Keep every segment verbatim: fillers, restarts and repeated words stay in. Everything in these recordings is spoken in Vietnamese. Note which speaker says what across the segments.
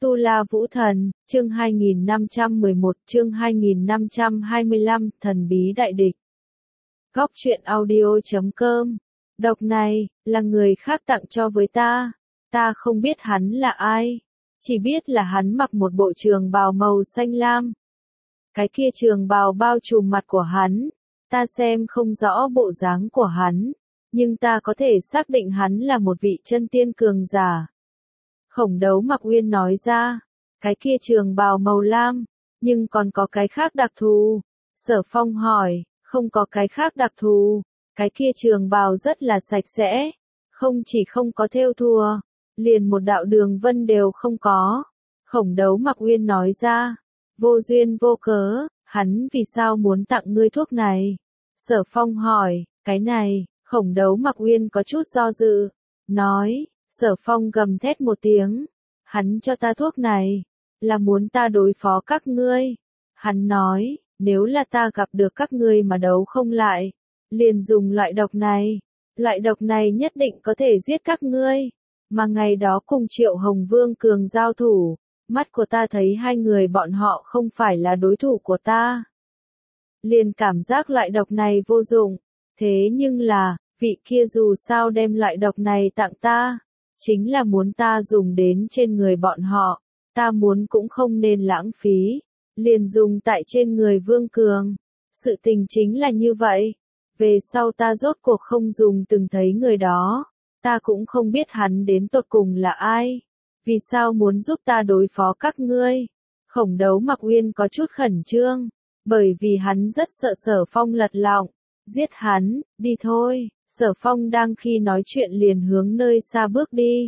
Speaker 1: Tu La Vũ Thần, chương hai nghìn năm trăm mười một, chương hai nghìn năm trăm hai mươi lăm, Thần Bí Đại Địch. Góc truyện audio chấm com. Độc này, là người khác tặng cho với ta. Ta không biết hắn là ai. Chỉ biết là hắn mặc một bộ trường bào màu xanh lam. Cái kia trường bào bao trùm mặt của hắn. Ta xem không rõ bộ dáng của hắn. Nhưng ta có thể xác định hắn là một vị chân tiên cường giả. Khổng Đấu Mặc Uyên nói ra, cái kia trường bào màu lam, nhưng còn có cái khác đặc thù. Sở Phong hỏi, không có cái khác đặc thù, cái kia trường bào rất là sạch sẽ, không chỉ không có thêu thùa, liền một đạo đường vân đều không có. Khổng Đấu Mặc Uyên nói ra, vô duyên vô cớ, hắn vì sao muốn tặng ngươi thuốc này? Sở Phong hỏi, cái này, Khổng Đấu Mặc Uyên có chút do dự, nói. Sở Phong gầm thét một tiếng, hắn cho ta thuốc này, là muốn ta đối phó các ngươi. Hắn nói, nếu là ta gặp được các ngươi mà đấu không lại, liền dùng loại độc này, loại độc này nhất định có thể giết các ngươi. Mà ngày đó cùng Triệu Hồng Vương cường giao thủ, mắt của ta thấy hai người bọn họ không phải là đối thủ của ta. Liền cảm giác loại độc này vô dụng, thế nhưng là, vị kia dù sao đem loại độc này tặng ta. Chính là muốn ta dùng đến trên người bọn họ, ta muốn cũng không nên lãng phí, liền dùng tại trên người Vương Cường. Sự tình chính là như vậy, về sau ta rốt cuộc không dùng từng thấy người đó, ta cũng không biết hắn đến tột cùng là ai, vì sao muốn giúp ta đối phó các ngươi. Khổng Đấu Mặc Uyên có chút khẩn trương, bởi vì hắn rất sợ Sở Phong lật lọng, giết hắn, đi thôi. Sở Phong đang khi nói chuyện liền hướng nơi xa bước đi.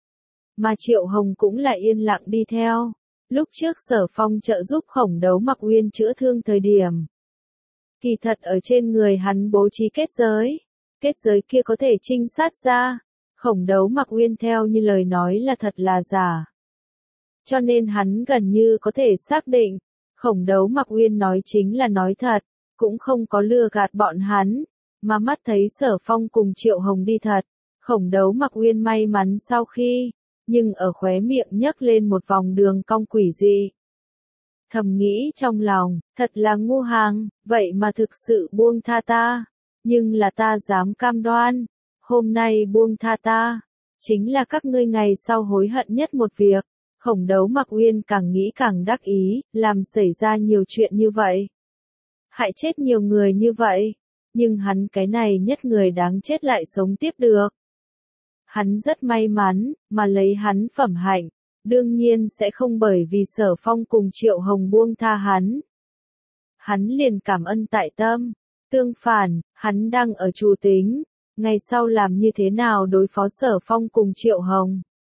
Speaker 1: Mà Triệu Hồng cũng lại yên lặng đi theo. Lúc trước Sở Phong trợ giúp Khổng Đấu Mặc Uyên chữa thương thời điểm. Kỳ thật ở trên người hắn bố trí kết giới. Kết giới kia có thể trinh sát ra. Khổng Đấu Mặc Uyên theo như lời nói là thật là giả. Cho nên hắn gần như có thể xác định. Khổng Đấu Mặc Uyên nói chính là nói thật. Cũng không có lừa gạt bọn hắn. Mà mắt thấy Sở Phong cùng Triệu Hồng đi thật, Khổng Đấu Mặc Uyên may mắn sau khi, nhưng ở khóe miệng nhấc lên một vòng đường cong quỷ dị. Thầm nghĩ trong lòng, thật là ngu hàng, vậy mà thực sự buông tha ta, nhưng là ta dám cam đoan, hôm nay buông tha ta, chính là các ngươi ngày sau hối hận nhất một việc. Khổng Đấu Mặc Uyên càng nghĩ càng đắc ý, làm xảy ra nhiều chuyện như vậy. Hại chết nhiều người như vậy. Nhưng hắn cái này nhất người đáng chết lại sống tiếp được. Hắn rất may mắn, mà lấy hắn phẩm hạnh, đương nhiên sẽ không bởi vì Sở Phong cùng Triệu Hồng buông tha hắn. Hắn liền cảm ơn tại tâm, tương phản, hắn đang ở chủ tính, ngày sau làm như thế nào đối phó Sở Phong cùng Triệu Hồng.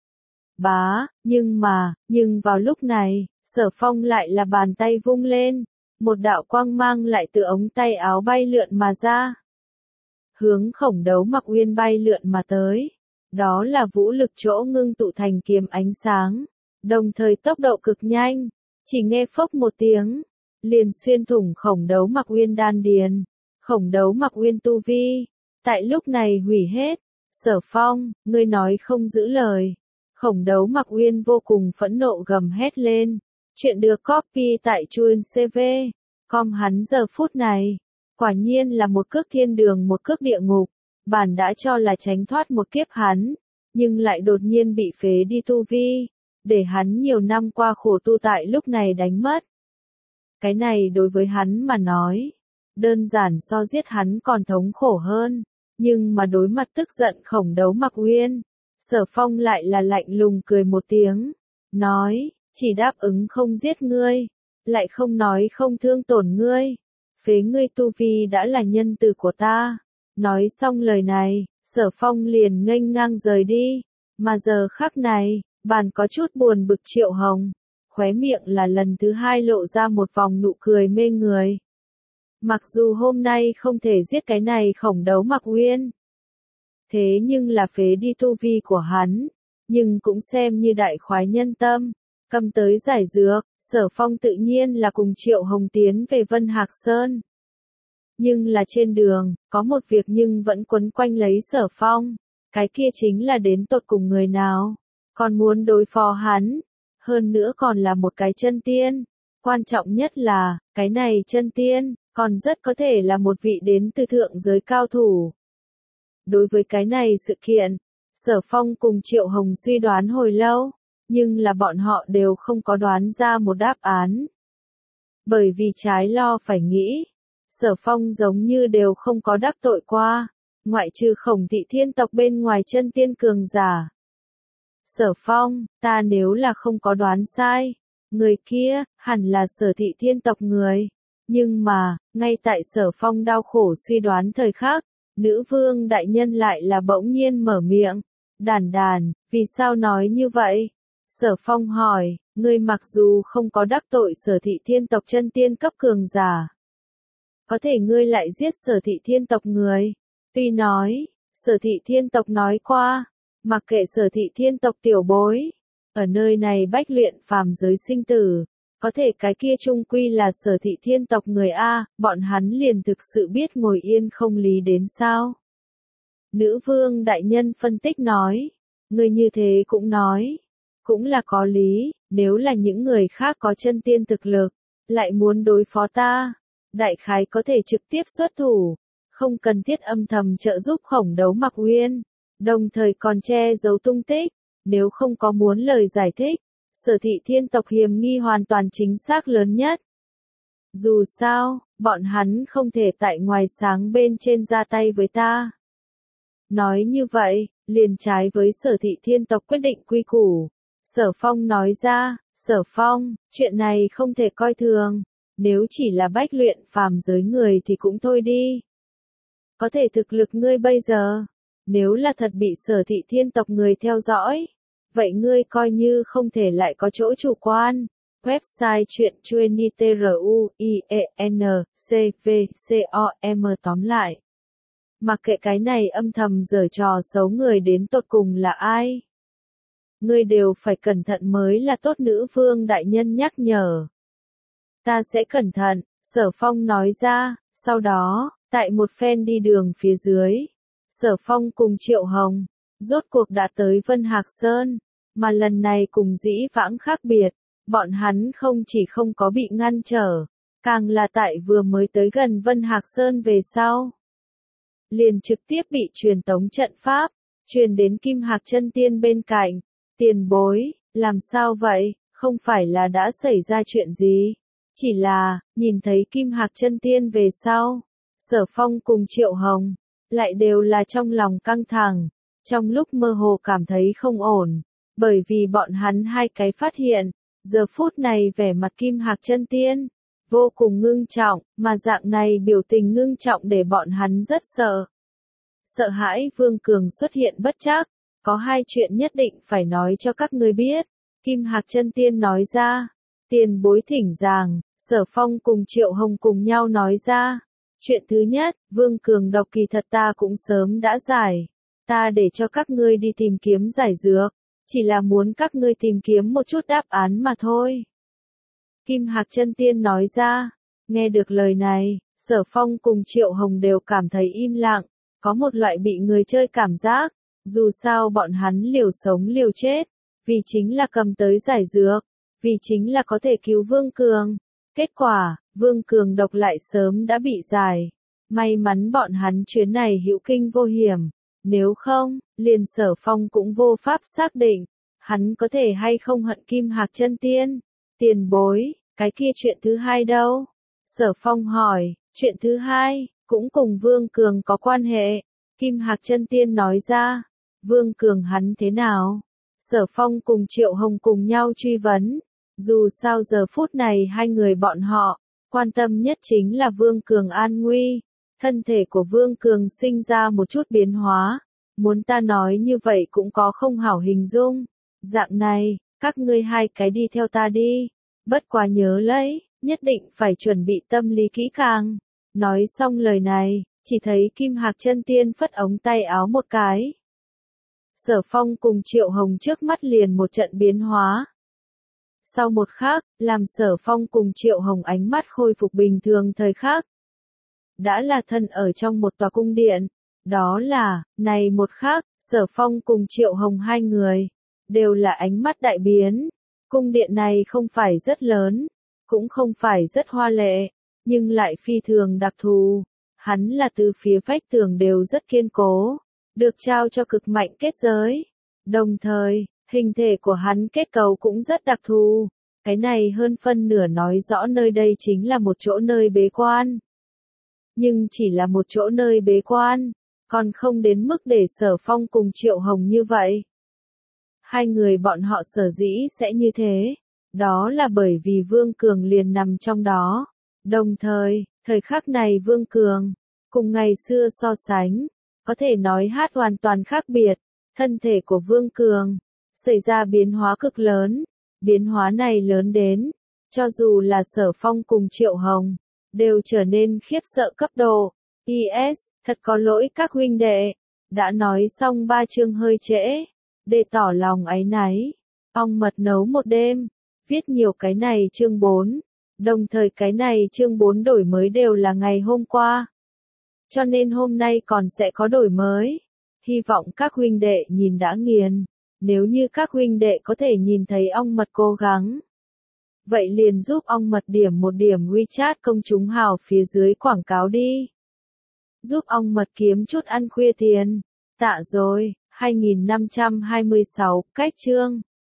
Speaker 1: Bá, nhưng mà, nhưng vào lúc này, Sở Phong lại là bàn tay vung lên. Một đạo quang mang lại từ ống tay áo bay lượn mà ra. Hướng Khổng Đấu Mặc Uyên bay lượn mà tới. Đó là vũ lực chỗ ngưng tụ thành kiếm ánh sáng. Đồng thời tốc độ cực nhanh. Chỉ nghe phốc một tiếng. Liền xuyên thủng Khổng Đấu Mặc Uyên đan điền. Khổng Đấu Mặc Uyên tu vi. Tại lúc này hủy hết. Sở Phong, ngươi nói không giữ lời. Khổng Đấu Mặc Uyên vô cùng phẫn nộ gầm hét lên. Chuyện được copy tại chuyen xê vê. Com hắn giờ phút này, quả nhiên là một cước thiên đường một cước địa ngục, bản đã cho là tránh thoát một kiếp hắn, nhưng lại đột nhiên bị phế đi tu vi, để hắn nhiều năm qua khổ tu tại lúc này đánh mất. Cái này đối với hắn mà nói, đơn giản so giết hắn còn thống khổ hơn, nhưng mà đối mặt tức giận Khổng Đấu Mặc Uyên, Sở Phong lại là lạnh lùng cười một tiếng, nói, chỉ đáp ứng không giết ngươi. Lại không nói không thương tổn ngươi, phế ngươi tu vi đã là nhân từ của ta. Nói xong lời này, Sở Phong liền nghênh ngang rời đi, mà giờ khắc này, bàn có chút buồn bực Triệu Hồng, khóe miệng là lần thứ hai lộ ra một vòng nụ cười mê người. Mặc dù hôm nay không thể giết cái này Khổng Đấu Mặc Uyên, thế nhưng là phế đi tu vi của hắn, nhưng cũng xem như đại khoái nhân tâm. Cầm tới giải dược, Sở Phong tự nhiên là cùng Triệu Hồng tiến về Vân Hạc Sơn. Nhưng là trên đường, có một việc nhưng vẫn quấn quanh lấy Sở Phong. Cái kia chính là đến tột cùng người nào. Còn muốn đối phó hắn. hơn nữa còn là một cái chân tiên. Quan trọng nhất là, cái này chân tiên, còn rất có thể là một vị đến từ thượng giới cao thủ. Đối với cái này sự kiện, Sở Phong cùng Triệu Hồng suy đoán hồi lâu, nhưng là bọn họ đều không có đoán ra một đáp án. Bởi vì trái lo phải nghĩ, Sở Phong giống như đều không có đắc tội qua, ngoại trừ Khổng Thị Thiên tộc bên ngoài chân tiên cường giả. Sở Phong, ta nếu là không có đoán sai, người kia, hẳn là Sở Thị Thiên tộc người. Nhưng mà, ngay tại Sở Phong đau khổ suy đoán thời khắc, nữ vương đại nhân lại là bỗng nhiên mở miệng. Đàn đàn, vì sao nói như vậy? Sở Phong hỏi, ngươi mặc dù không có đắc tội Sở Thị Thiên tộc chân tiên cấp cường giả, có thể ngươi lại giết Sở Thị Thiên tộc người. Tuy nói, Sở Thị Thiên tộc nói qua, mặc kệ Sở Thị Thiên tộc tiểu bối, ở nơi này bách luyện phàm giới sinh tử, có thể cái kia chung quy là Sở Thị Thiên tộc người A, bọn hắn liền thực sự biết ngồi yên không lý đến sao. Nữ vương đại nhân phân tích nói, người như thế cũng nói, cũng là có lý, nếu là những người khác có chân tiên thực lực, lại muốn đối phó ta, đại khái có thể trực tiếp xuất thủ, không cần thiết âm thầm trợ giúp Khổng Đấu Mặc Uyên, đồng thời còn che giấu tung tích, nếu không có muốn lời giải thích, Sở Thị Thiên tộc hiểm nghi hoàn toàn chính xác lớn nhất. Dù sao, bọn hắn không thể tại ngoài sáng bên trên ra tay với ta. Nói như vậy, liền trái với Sở Thị Thiên tộc quyết định quy củ. Sở Phong nói ra, Sở Phong, chuyện này không thể coi thường, nếu chỉ là bách luyện phàm giới người thì cũng thôi đi. Có thể thực lực ngươi bây giờ, nếu là thật bị Sở Thị Thiên tộc người theo dõi, vậy ngươi coi như không thể lại có chỗ chủ quan. Website truyện chuyenit com tóm lại. Mặc kệ cái này âm thầm giở trò xấu người đến tột cùng là ai, ngươi đều phải cẩn thận mới là tốt, nữ vương đại nhân nhắc nhở. Ta sẽ cẩn thận, Sở Phong nói ra, sau đó, tại một phen đi đường phía dưới, Sở Phong cùng Triệu Hồng, rốt cuộc đã tới Vân Hạc Sơn, mà lần này cùng dĩ vãng khác biệt, bọn hắn không chỉ không có bị ngăn trở, càng là tại vừa mới tới gần Vân Hạc Sơn về sau, liền trực tiếp bị truyền tống trận pháp, truyền đến Kim Hạc chân tiên bên cạnh. Tiền bối, làm sao vậy, không phải là đã xảy ra chuyện gì, chỉ là, nhìn thấy Kim Hạc chân tiên về sau, Sở Phong cùng Triệu Hồng, lại đều là trong lòng căng thẳng, trong lúc mơ hồ cảm thấy không ổn, bởi vì bọn hắn hai cái phát hiện, giờ phút này vẻ mặt Kim Hạc chân tiên, vô cùng ngưng trọng, mà dạng này biểu tình ngưng trọng để bọn hắn rất sợ. Sợ hãi Vương Cường xuất hiện bất trắc, có hai chuyện nhất định phải nói cho các ngươi biết. Kim Hạc chân tiên nói ra, tiền bối thỉnh giảng, Sở Phong cùng Triệu Hồng cùng nhau nói ra. Chuyện thứ nhất, Vương Cường độc kỳ thật ta cũng sớm đã giải. Ta để cho các ngươi đi tìm kiếm giải dược, chỉ là muốn các ngươi tìm kiếm một chút đáp án mà thôi. Kim Hạc chân tiên nói ra, nghe được lời này, Sở Phong cùng Triệu Hồng đều cảm thấy im lặng, có một loại bị người chơi cảm giác, dù sao bọn hắn liều sống liều chết, vì chính là cầm tới giải dược, vì chính là có thể cứu Vương Cường. Kết quả, Vương Cường độc lại sớm đã bị giải. May mắn bọn hắn chuyến này hữu kinh vô hiểm, nếu không, liền Sở Phong cũng vô pháp xác định, hắn có thể hay không hận Kim Hạc chân tiên. Tiền bối, cái kia chuyện thứ hai đâu? Sở Phong hỏi, chuyện thứ hai, cũng cùng Vương Cường có quan hệ. Kim Hạc chân tiên nói ra, Vương Cường hắn thế nào? Sở Phong cùng Triệu Hồng cùng nhau truy vấn, dù sao giờ phút này hai người bọn họ, quan tâm nhất chính là Vương Cường an nguy, thân thể của Vương Cường sinh ra một chút biến hóa, muốn ta nói như vậy cũng có không hảo hình dung, dạng này, các ngươi hai cái đi theo ta đi, bất quá nhớ lấy, nhất định phải chuẩn bị tâm lý kỹ càng. Nói xong lời này, chỉ thấy Kim Hạc chân tiên phất ống tay áo một cái. Sở Phong cùng Triệu Hồng trước mắt liền một trận biến hóa. Sau một khắc, làm Sở Phong cùng Triệu Hồng ánh mắt khôi phục bình thường thời khắc. Đã là thân ở trong một tòa cung điện. Đó là, này một khắc, Sở Phong cùng Triệu Hồng hai người, đều là ánh mắt đại biến. Cung điện này không phải rất lớn, cũng không phải rất hoa lệ, nhưng lại phi thường đặc thù. Hắn là từ phía vách tường đều rất kiên cố, được trao cho cực mạnh kết giới. Đồng thời, hình thể của hắn kết cấu cũng rất đặc thù. Cái này hơn phân nửa nói rõ nơi đây chính là một chỗ nơi bế quan. Nhưng chỉ là một chỗ nơi bế quan, còn không đến mức để Sở Phong cùng Triệu Hồng như vậy. Hai người bọn họ sở dĩ sẽ như thế, đó là bởi vì Vương Cường liền nằm trong đó. Đồng thời, thời khắc này Vương Cường, cùng ngày xưa so sánh, có thể nói hát hoàn toàn khác biệt. Thân thể của Vương Cường xảy ra biến hóa cực lớn, biến hóa này lớn đến, cho dù là Sở Phong cùng Triệu Hồng, đều trở nên khiếp sợ cấp độ. Is, thật có lỗi các huynh đệ, đã nói xong ba chương hơi trễ, để tỏ lòng áy náy. Ong mật nấu một đêm, viết nhiều cái này chương bốn, đồng thời cái này chương bốn đổi mới đều là ngày hôm qua. Cho nên hôm nay còn sẽ có đổi mới. Hy vọng các huynh đệ nhìn đã nghiền. Nếu như các huynh đệ có thể nhìn thấy ong mật cố gắng, vậy liền giúp ong mật điểm một điểm WeChat công chúng hào phía dưới quảng cáo đi. Giúp ong mật kiếm chút ăn khuya tiền. Tạ rồi. hai nghìn năm trăm hai mươi sáu, cách chương.